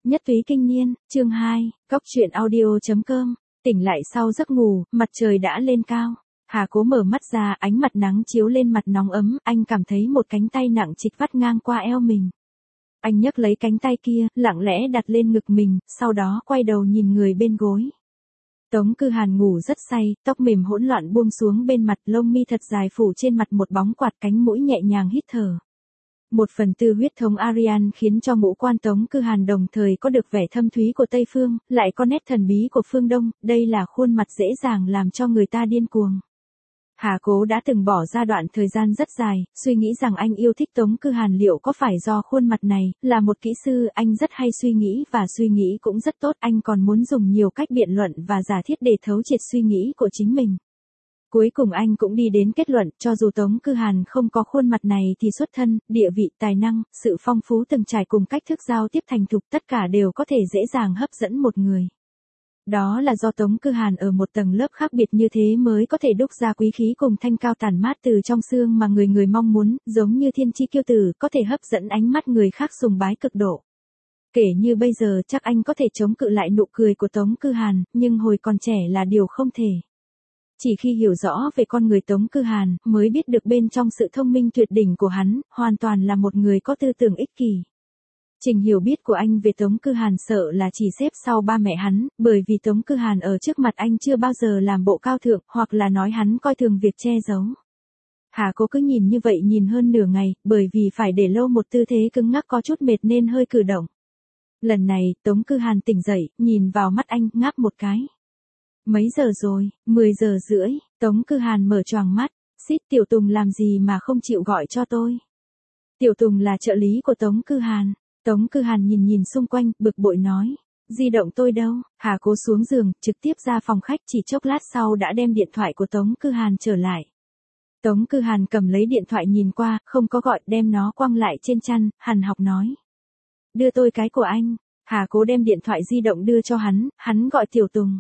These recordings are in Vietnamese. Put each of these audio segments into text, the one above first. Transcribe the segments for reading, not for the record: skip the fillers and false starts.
Nhất túy kinh niên, chương 2, Cóc truyện audio.com, tỉnh lại sau giấc ngủ, mặt trời đã lên cao. Hà Cố mở mắt ra, ánh mặt nắng chiếu lên mặt nóng ấm, anh cảm thấy một cánh tay nặng trịch vắt ngang qua eo mình. Anh nhấc lấy cánh tay kia, lặng lẽ đặt lên ngực mình, sau đó quay đầu nhìn người bên gối. Tống Cư Hàn ngủ rất say, tóc mềm hỗn loạn buông xuống bên mặt, lông mi thật dài phủ trên mặt một bóng quạt, cánh mũi nhẹ nhàng hít thở. 1/4 huyết thống Aryan khiến cho ngũ quan Tống Cư Hàn đồng thời có được vẻ thâm thúy của Tây Phương, lại có nét thần bí của phương Đông, đây là khuôn mặt dễ dàng làm cho người ta điên cuồng. Hà Cố đã từng bỏ ra đoạn thời gian rất dài, suy nghĩ rằng anh yêu thích Tống Cư Hàn, liệu có phải do khuôn mặt này, là một kỹ sư, anh rất hay suy nghĩ và suy nghĩ cũng rất tốt, anh còn muốn dùng nhiều cách biện luận và giả thiết để thấu triệt suy nghĩ của chính mình. Cuối cùng anh cũng đi đến kết luận, cho dù Tống Cư Hàn không có khuôn mặt này thì xuất thân, địa vị, tài năng, sự phong phú từng trải cùng cách thức giao tiếp thành thục, tất cả đều có thể dễ dàng hấp dẫn một người. Đó là do Tống Cư Hàn ở một tầng lớp khác biệt như thế mới có thể đúc ra quý khí cùng thanh cao tản mát từ trong xương mà người người mong muốn, giống như thiên chi kiêu tử, có thể hấp dẫn ánh mắt người khác sùng bái cực độ. Kể như bây giờ chắc anh có thể chống cự lại nụ cười của Tống Cư Hàn, nhưng hồi còn trẻ là điều không thể. Chỉ khi hiểu rõ về con người Tống Cư Hàn, mới biết được bên trong sự thông minh tuyệt đỉnh của hắn, hoàn toàn là một người có tư tưởng ích kỷ. Trình hiểu biết của anh về Tống Cư Hàn sợ là chỉ xếp sau ba mẹ hắn, bởi vì Tống Cư Hàn ở trước mặt anh chưa bao giờ làm bộ cao thượng, hoặc là nói hắn coi thường việc che giấu. Hà Cố cứ nhìn như vậy nhìn hơn nửa ngày, bởi vì phải để lâu một tư thế cứng ngắc có chút mệt nên hơi cử động. Lần này, Tống Cư Hàn tỉnh dậy, nhìn vào mắt anh, ngáp một cái. Mấy giờ rồi? 10:30, Tống Cư Hàn mở choàng mắt, xít, Tiểu Tùng làm gì mà không chịu gọi cho tôi? Tiểu Tùng là trợ lý của Tống Cư Hàn. Tống Cư Hàn nhìn xung quanh, bực bội nói, di động tôi đâu? Hà Cố xuống giường, trực tiếp ra phòng khách, chỉ chốc lát sau đã đem điện thoại của Tống Cư Hàn trở lại. Tống Cư Hàn cầm lấy điện thoại nhìn qua, không có gọi, đem nó quăng lại trên chăn, hằn học nói. Đưa tôi cái của anh. Hà Cố đem điện thoại di động đưa cho hắn gọi Tiểu Tùng.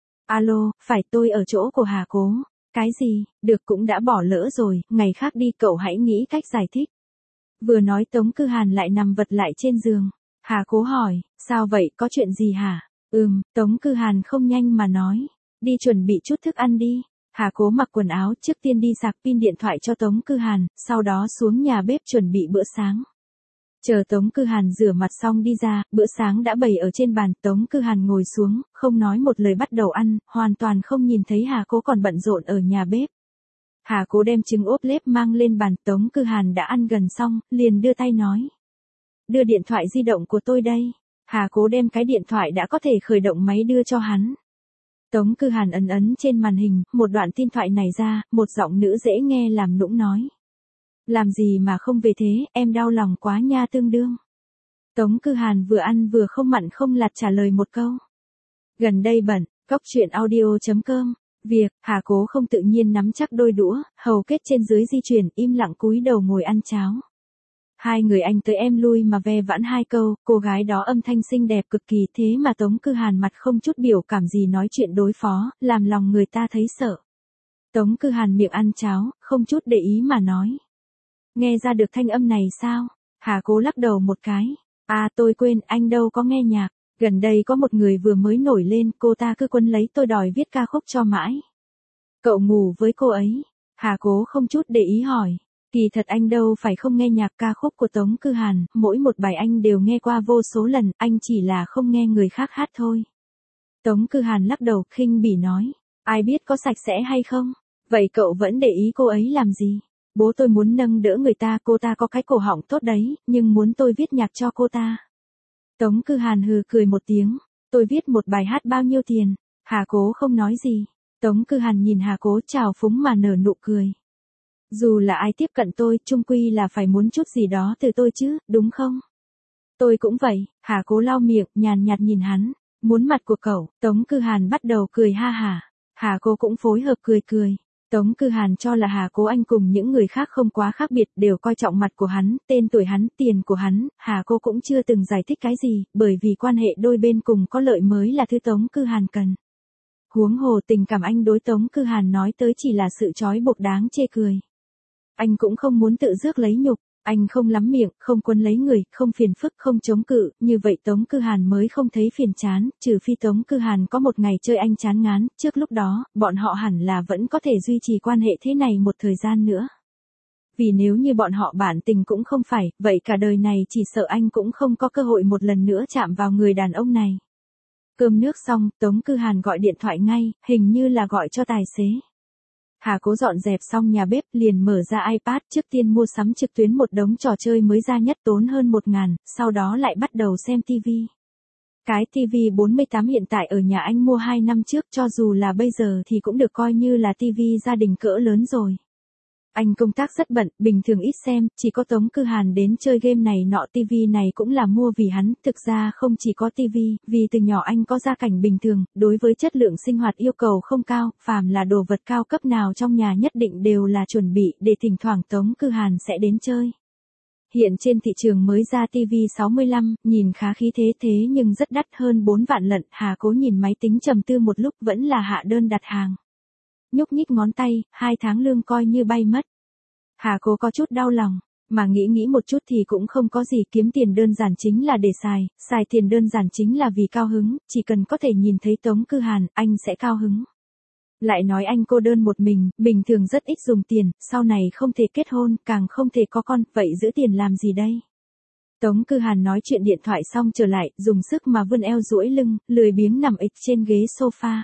Alo, phải, tôi ở chỗ của Hà Cố. Cái gì? Được, cũng đã bỏ lỡ rồi, ngày khác đi, cậu hãy nghĩ cách giải thích. Vừa nói Tống Cư Hàn lại nằm vật lại trên giường. Hà Cố hỏi, sao vậy, có chuyện gì hả? Tống Cư Hàn không nhanh mà nói. Đi chuẩn bị chút thức ăn đi. Hà Cố mặc quần áo, trước tiên đi sạc pin điện thoại cho Tống Cư Hàn, sau đó xuống nhà bếp chuẩn bị bữa sáng. Chờ Tống Cư Hàn rửa mặt xong đi ra, bữa sáng đã bày ở trên bàn, Tống Cư Hàn ngồi xuống, không nói một lời bắt đầu ăn, hoàn toàn không nhìn thấy Hà Cố còn bận rộn ở nhà bếp. Hà Cố đem trứng ốp lết mang lên bàn, Tống Cư Hàn đã ăn gần xong, liền đưa tay nói. Đưa điện thoại di động của tôi đây. Hà Cố đem cái điện thoại đã có thể khởi động máy đưa cho hắn. Tống Cư Hàn ấn trên màn hình, một đoạn tin thoại này ra, một giọng nữ dễ nghe làm nũng nói. Làm gì mà không về thế, em đau lòng quá nha tương đương. Tống Cư Hàn vừa ăn vừa không mặn không lạt trả lời một câu. Gần đây bận, Cóc truyện audio.com. Việc, Hà Cố không tự nhiên nắm chắc đôi đũa, hầu kết trên dưới di chuyển, im lặng cúi đầu ngồi ăn cháo. Hai người anh tới em lui mà ve vãn hai câu, cô gái đó âm thanh xinh đẹp cực kỳ, thế mà Tống Cư Hàn mặt không chút biểu cảm gì nói chuyện đối phó, làm lòng người ta thấy sợ. Tống Cư Hàn miệng ăn cháo, không chút để ý mà nói. Nghe ra được thanh âm này sao? Hà Cố lắc đầu một cái. À, tôi quên, anh đâu có nghe nhạc. Gần đây có một người vừa mới nổi lên, cô ta cứ quấn lấy tôi đòi viết ca khúc cho mãi. Cậu ngủ với cô ấy? Hà Cố không chút để ý hỏi. Kỳ thật anh đâu phải không nghe nhạc, ca khúc của Tống Cư Hàn, mỗi một bài anh đều nghe qua vô số lần, anh chỉ là không nghe người khác hát thôi. Tống Cư Hàn lắc đầu, khinh bỉ nói. Ai biết có sạch sẽ hay không? Vậy cậu vẫn để ý cô ấy làm gì? Bố tôi muốn nâng đỡ người ta, cô ta có cái cổ họng tốt đấy, nhưng muốn tôi viết nhạc cho cô ta. Tống Cư Hàn hừ cười một tiếng. Tôi viết một bài hát bao nhiêu tiền? Hà Cố không nói gì. Tống Cư Hàn nhìn Hà Cố trào phúng mà nở nụ cười. Dù là ai tiếp cận tôi, chung quy là phải muốn chút gì đó từ tôi chứ, đúng không? Tôi cũng vậy. Hà Cố lau miệng, nhàn nhạt nhìn hắn. Muốn mặt của cậu. Tống Cư Hàn bắt đầu cười ha hả. Hà Cố cũng phối hợp cười. Tống Cư Hàn cho là Hà Cố anh cùng những người khác không quá khác biệt, đều coi trọng mặt của hắn, tên tuổi hắn, tiền của hắn, Hà Cố cũng chưa từng giải thích cái gì, bởi vì quan hệ đôi bên cùng có lợi mới là thứ Tống Cư Hàn cần. Huống hồ tình cảm anh đối Tống Cư Hàn nói tới chỉ là sự trói buộc đáng chê cười. Anh cũng không muốn tự rước lấy nhục, Anh không lắm miệng, không quấn lấy người, không phiền phức, không chống cự, như vậy Tống Cư Hàn mới không thấy phiền chán, trừ phi Tống Cư Hàn có một ngày chơi anh chán ngán, trước lúc đó, bọn họ hẳn là vẫn có thể duy trì quan hệ thế này một thời gian nữa. Vì nếu như bọn họ bản tình cũng không phải, vậy cả đời này chỉ sợ anh cũng không có cơ hội một lần nữa chạm vào người đàn ông này. Cơm nước xong, Tống Cư Hàn gọi điện thoại ngay, hình như là gọi cho tài xế. Hà Cố dọn dẹp xong nhà bếp liền mở ra iPad, trước tiên mua sắm trực tuyến một đống trò chơi mới ra nhất tốn hơn 1.000, sau đó lại bắt đầu xem TV. Cái TV 48 hiện tại ở nhà anh mua 2 năm trước, cho dù là bây giờ thì cũng được coi như là TV gia đình cỡ lớn rồi. Anh công tác rất bận, bình thường ít xem, chỉ có Tống Cư Hàn đến chơi game này nọ, TV này cũng là mua vì hắn, thực ra không chỉ có TV, vì từ nhỏ anh có gia cảnh bình thường, đối với chất lượng sinh hoạt yêu cầu không cao, phàm là đồ vật cao cấp nào trong nhà nhất định đều là chuẩn bị để thỉnh thoảng Tống Cư Hàn sẽ đến chơi. Hiện trên thị trường mới ra TV 65, nhìn khá khí thế nhưng rất đắt, hơn 4 vạn lận. Hà Cố nhìn máy tính trầm tư một lúc vẫn là hạ đơn đặt hàng. Nhúc nhích ngón tay, 2 tháng lương coi như bay mất. Hà Cố có chút đau lòng, mà nghĩ một chút thì cũng không có gì, kiếm tiền đơn giản chính là để xài tiền đơn giản chính là vì cao hứng, chỉ cần có thể nhìn thấy Tống Cư Hàn, anh sẽ cao hứng. Lại nói anh cô đơn một mình, bình thường rất ít dùng tiền, sau này không thể kết hôn, càng không thể có con, vậy giữ tiền làm gì đây? Tống Cư Hàn nói chuyện điện thoại xong trở lại, dùng sức mà vươn eo duỗi lưng, lười biếng nằm ịch trên ghế sofa.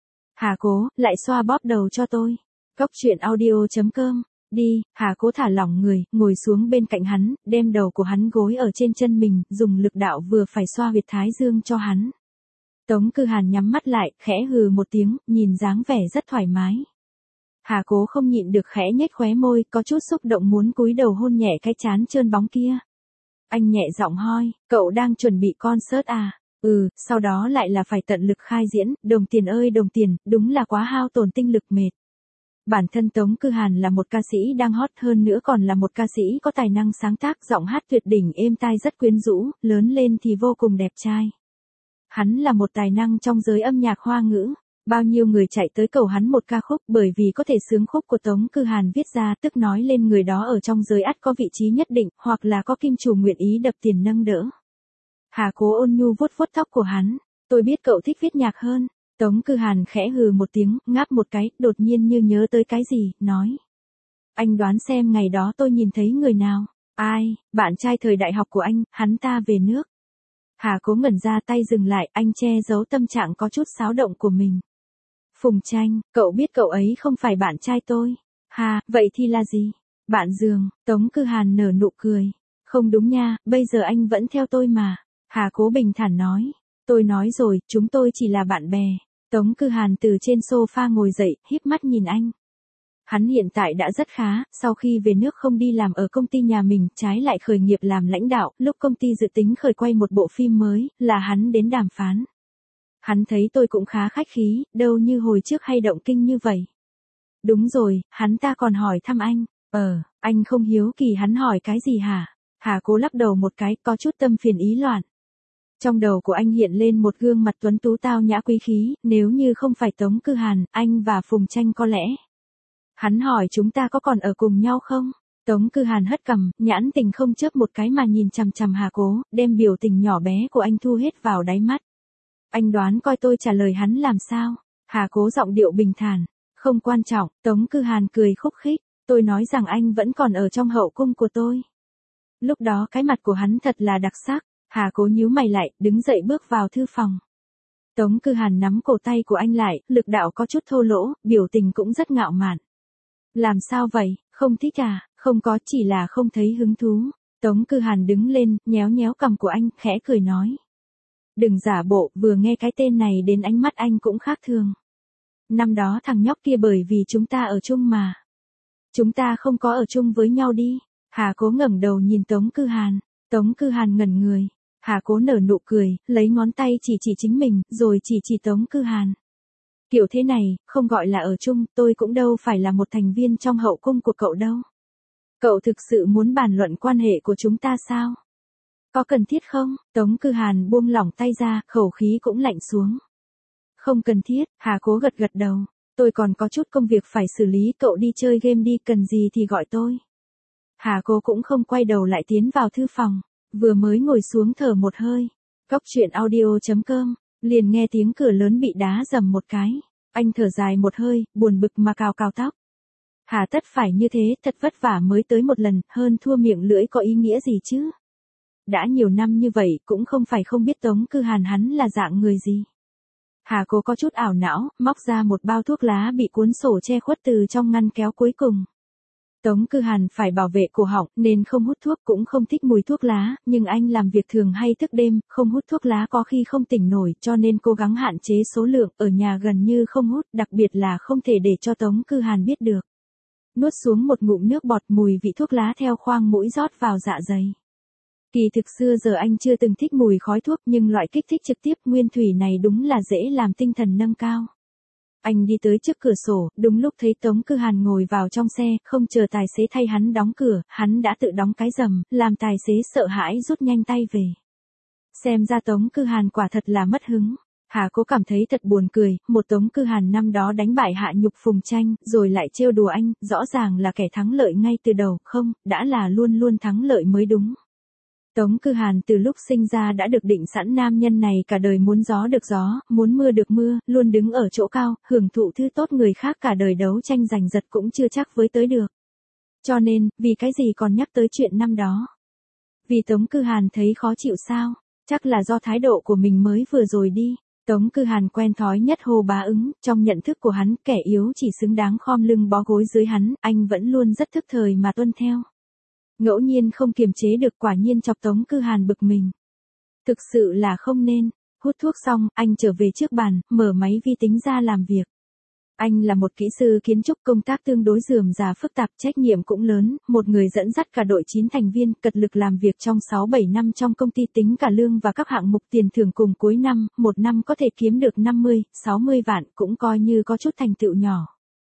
Hà Cố, lại xoa bóp đầu cho tôi. Cốc truyện audio.com. Đi, Hà Cố thả lỏng người, ngồi xuống bên cạnh hắn, đem đầu của hắn gối ở trên chân mình, dùng lực đạo vừa phải xoa huyệt thái dương cho hắn. Tống Cư Hàn nhắm mắt lại, khẽ hừ một tiếng, nhìn dáng vẻ rất thoải mái. Hà Cố không nhịn được khẽ nhếch khóe môi, có chút xúc động muốn cúi đầu hôn nhẹ cái trán trơn bóng kia. Anh nhẹ giọng hoi, cậu đang chuẩn bị concert à? Sau đó lại là phải tận lực khai diễn, đồng tiền ơi đồng tiền, đúng là quá hao tổn tinh lực mệt. Bản thân Tống Cư Hàn là một ca sĩ đang hot, hơn nữa còn là một ca sĩ có tài năng sáng tác, giọng hát tuyệt đỉnh êm tai rất quyến rũ, lớn lên thì vô cùng đẹp trai. Hắn là một tài năng trong giới âm nhạc hoa ngữ. Bao nhiêu người chạy tới cầu hắn một ca khúc, bởi vì có thể sướng khúc của Tống Cư Hàn viết ra, tức nói lên người đó ở trong giới ắt có vị trí nhất định, hoặc là có kim chủ nguyện ý đập tiền nâng đỡ. Hà Cố ôn nhu vuốt vuốt tóc của hắn. Tôi biết cậu thích viết nhạc hơn. Tống Cư Hàn khẽ hừ một tiếng, ngáp một cái, đột nhiên như nhớ tới cái gì, nói. Anh đoán xem ngày đó tôi nhìn thấy người nào? Ai, bạn trai thời đại học của anh, hắn ta về nước. Hà Cố ngẩn ra, tay dừng lại, anh che giấu tâm trạng có chút xáo động của mình. Phùng Tranh, cậu biết cậu ấy không phải bạn trai tôi. Hà, vậy thì là gì? Bạn giường. Tống Cư Hàn nở nụ cười. Không đúng nha, bây giờ anh vẫn theo tôi mà. Hà Cố bình thản nói. Tôi nói rồi, chúng tôi chỉ là bạn bè. Tống Cư Hàn từ trên sofa ngồi dậy, híp mắt nhìn anh. Hắn hiện tại đã rất khá, sau khi về nước không đi làm ở công ty nhà mình, trái lại khởi nghiệp làm lãnh đạo, lúc công ty dự tính khởi quay một bộ phim mới, là hắn đến đàm phán. Hắn thấy tôi cũng khá khách khí, đâu như hồi trước hay động kinh như vậy. Đúng rồi, hắn ta còn hỏi thăm anh. Anh không hiếu kỳ hắn hỏi cái gì hả? Hà Cố lắc đầu một cái, có chút tâm phiền ý loạn. Trong đầu của anh hiện lên một gương mặt tuấn tú tao nhã quý khí, nếu như không phải Tống Cư Hàn, anh và Phùng Tranh có lẽ. Hắn hỏi chúng ta có còn ở cùng nhau không? Tống Cư Hàn hất cằm, nhãn tình không chớp một cái mà nhìn chằm chằm Hà Cố, đem biểu tình nhỏ bé của anh thu hết vào đáy mắt. Anh đoán coi tôi trả lời hắn làm sao? Hà Cố giọng điệu bình thản. Không quan trọng, Tống Cư Hàn cười khúc khích. Tôi nói rằng anh vẫn còn ở trong hậu cung của tôi. Lúc đó cái mặt của hắn thật là đặc sắc. Hà Cố nhíu mày lại, đứng dậy bước vào thư phòng. Tống Cư Hàn nắm cổ tay của anh lại, lực đạo có chút thô lỗ, biểu tình cũng rất ngạo mạn. Làm sao vậy, không thích à? Không có, chỉ là không thấy hứng thú. Tống Cư Hàn đứng lên, nhéo nhéo cằm của anh, khẽ cười nói. Đừng giả bộ, vừa nghe cái tên này đến ánh mắt anh cũng khác thường. Năm đó thằng nhóc kia bởi vì chúng ta ở chung mà. Chúng ta không có ở chung với nhau đi. Hà Cố ngẩng đầu nhìn Tống Cư Hàn. Tống Cư Hàn ngẩn người. Hà Cố nở nụ cười, lấy ngón tay chỉ chính mình, rồi chỉ Tống Cư Hàn. Kiểu thế này, không gọi là ở chung, tôi cũng đâu phải là một thành viên trong hậu cung của cậu đâu. Cậu thực sự muốn bàn luận quan hệ của chúng ta sao? Có cần thiết không? Tống Cư Hàn buông lỏng tay ra, khẩu khí cũng lạnh xuống. Không cần thiết, Hà Cố gật đầu. Tôi còn có chút công việc phải xử lý, cậu đi chơi game đi, cần gì thì gọi tôi. Hà Cố cũng không quay đầu lại tiến vào thư phòng, vừa mới ngồi xuống thở một hơi. Cóc truyện audio.com, liền nghe tiếng cửa lớn bị đá rầm một cái. Anh thở dài một hơi, buồn bực mà cào cào tóc. Hà tất phải như thế, thật vất vả mới tới một lần, hơn thua miệng lưỡi có ý nghĩa gì chứ? Đã nhiều năm như vậy, cũng không phải không biết Tống Cư Hàn hắn là dạng người gì. Hà Cố có chút ảo não, móc ra một bao thuốc lá bị cuốn sổ che khuất từ trong ngăn kéo cuối cùng. Tống Cư Hàn phải bảo vệ cổ họng nên không hút thuốc, cũng không thích mùi thuốc lá, nhưng anh làm việc thường hay thức đêm, không hút thuốc lá có khi không tỉnh nổi, cho nên cố gắng hạn chế số lượng, ở nhà gần như không hút, đặc biệt là không thể để cho Tống Cư Hàn biết được. Nuốt xuống một ngụm nước bọt, mùi vị thuốc lá theo khoang mũi rót vào dạ dày. Kỳ thực xưa giờ anh chưa từng thích mùi khói thuốc, nhưng loại kích thích trực tiếp nguyên thủy này đúng là dễ làm tinh thần nâng cao. Anh đi tới trước cửa sổ, đúng lúc thấy Tống Cư Hàn ngồi vào trong xe, không chờ tài xế thay hắn đóng cửa, hắn đã tự đóng cái rầm, làm tài xế sợ hãi rút nhanh tay về. Xem ra Tống Cư Hàn quả thật là mất hứng. Hà Cố cảm thấy thật buồn cười, một Tống Cư Hàn năm đó đánh bại hạ nhục Phùng Tranh, rồi lại trêu đùa anh, rõ ràng là kẻ thắng lợi ngay từ đầu, không, đã là luôn luôn thắng lợi mới đúng. Tống Cư Hàn từ lúc sinh ra đã được định sẵn nam nhân này cả đời muốn gió được gió, muốn mưa được mưa, luôn đứng ở chỗ cao, hưởng thụ thứ tốt người khác cả đời đấu tranh giành giật cũng chưa chắc với tới được. Cho nên, vì cái gì còn nhắc tới chuyện năm đó? Vì Tống Cư Hàn thấy khó chịu sao? Chắc là do thái độ của mình mới vừa rồi đi. Tống Cư Hàn quen thói nhất hô bá ứng, trong nhận thức của hắn, kẻ yếu chỉ xứng đáng khom lưng bó gối dưới hắn, anh vẫn luôn rất thức thời mà tuân theo. Ngẫu nhiên không kiềm chế được, quả nhiên chọc Tống Cư Hàn bực mình. Thực sự là không nên. Hút thuốc xong, anh trở về trước bàn, mở máy vi tính ra làm việc. Anh là một kỹ sư kiến trúc, công tác tương đối rườm rà phức tạp, trách nhiệm cũng lớn, một người dẫn dắt cả đội 9 thành viên, cật lực làm việc trong 6-7 năm trong công ty, tính cả lương và các hạng mục tiền thưởng cùng cuối năm, một năm có thể kiếm được 50-60 vạn, cũng coi như có chút thành tựu nhỏ.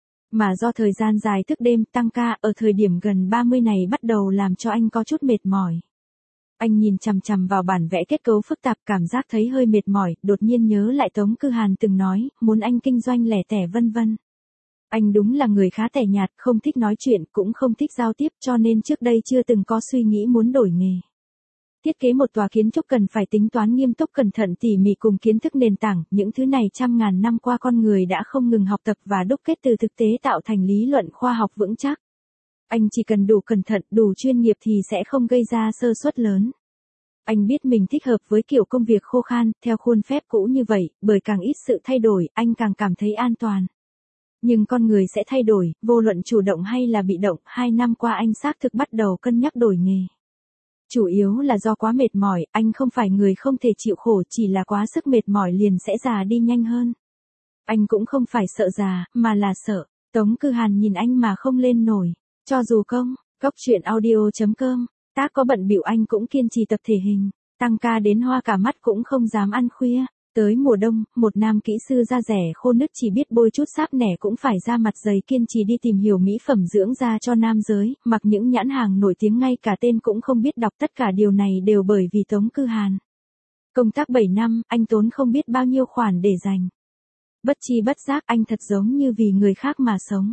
Mà do thời gian dài thức đêm tăng ca, ở thời điểm gần 30 này bắt đầu làm cho anh có chút mệt mỏi. Anh nhìn chằm chằm vào bản vẽ kết cấu phức tạp, cảm giác thấy hơi mệt mỏi, đột nhiên nhớ lại Tống Cư Hàn từng nói, muốn anh kinh doanh lẻ tẻ vân vân. Anh đúng là người khá tẻ nhạt, không thích nói chuyện, cũng không thích giao tiếp, cho nên trước đây chưa từng có suy nghĩ muốn đổi nghề. Thiết kế một tòa kiến trúc cần phải tính toán nghiêm túc, cẩn thận tỉ mỉ cùng kiến thức nền tảng, những thứ này trăm ngàn năm qua con người đã không ngừng học tập và đúc kết từ thực tế tạo thành lý luận khoa học vững chắc. Anh chỉ cần đủ cẩn thận, đủ chuyên nghiệp thì sẽ không gây ra sơ suất lớn. Anh biết mình thích hợp với kiểu công việc khô khan, theo khuôn phép cũ như vậy, bởi càng ít sự thay đổi, anh càng cảm thấy an toàn. Nhưng con người sẽ thay đổi, vô luận chủ động hay là bị động, 2 năm qua anh xác thực bắt đầu cân nhắc đổi nghề. Chủ yếu là do quá mệt mỏi, anh không phải người không thể chịu khổ, chỉ là quá sức mệt mỏi liền sẽ già đi nhanh hơn. Anh cũng không phải sợ già, mà là sợ. Tống Cư Hàn nhìn anh mà không lên nổi. Cho dù công, cóc truyện audio.com, tác có bận bịu anh cũng kiên trì tập thể hình, tăng ca đến hoa cả mắt cũng không dám ăn khuya. Tới mùa đông, một nam kỹ sư da rẻ khô nứt chỉ biết bôi chút sáp nẻ cũng phải ra mặt dày kiên trì đi tìm hiểu mỹ phẩm dưỡng da cho nam giới, mặc những nhãn hàng nổi tiếng ngay cả tên cũng không biết đọc, tất cả điều này đều bởi vì Tống Cư Hàn. Công tác 7 năm, anh tốn không biết bao nhiêu khoản để dành. Bất chi bất giác anh thật giống như vì người khác mà sống.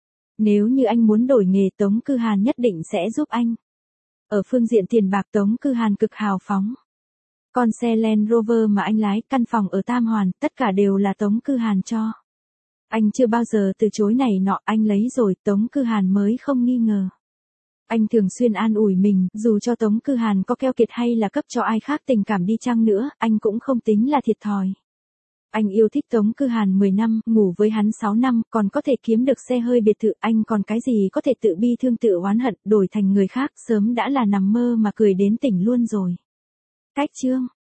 Nếu như anh muốn đổi nghề, Tống Cư Hàn nhất định sẽ giúp anh. Ở phương diện tiền bạc, Tống Cư Hàn cực hào phóng. Con xe Land Rover mà anh lái, căn phòng ở Tam Hoàn, tất cả đều là Tống Cư Hàn cho. Anh chưa bao giờ từ chối này nọ, anh lấy rồi, Tống Cư Hàn mới không nghi ngờ. Anh thường xuyên an ủi mình, dù cho Tống Cư Hàn có keo kiệt hay là cấp cho ai khác tình cảm đi chăng nữa, anh cũng không tính là thiệt thòi. Anh yêu thích Tống Cư Hàn 10 năm, ngủ với hắn 6 năm, còn có thể kiếm được xe hơi biệt thự, anh còn cái gì có thể tự bi thương tự oán hận, đổi thành người khác, sớm đã là nằm mơ mà cười đến tỉnh luôn rồi. Cách chương